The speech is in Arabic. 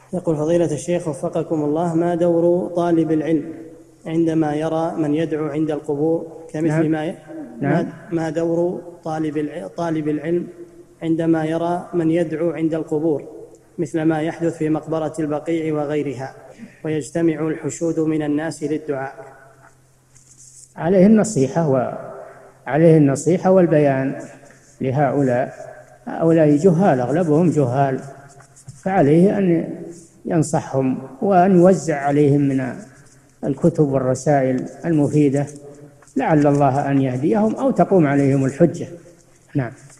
يقول فضيلة الشيخ وفقكم الله: ما دور طالب العلم عندما يرى من يدعو عند القبور كمثل ما دور طالب العلم عندما يرى من يدعو عند القبور مثل ما يحدث في مقبرة البقيع وغيرها ويجتمع الحشود من الناس للدعاء؟ عليه النصيحة والبيان هؤلاء جهال، أغلبهم جهال، فعليه أن ينصحهم وأن يوزع عليهم من الكتب والرسائل المفيدة، لعل الله أن يهديهم أو تقوم عليهم الحجة. نعم.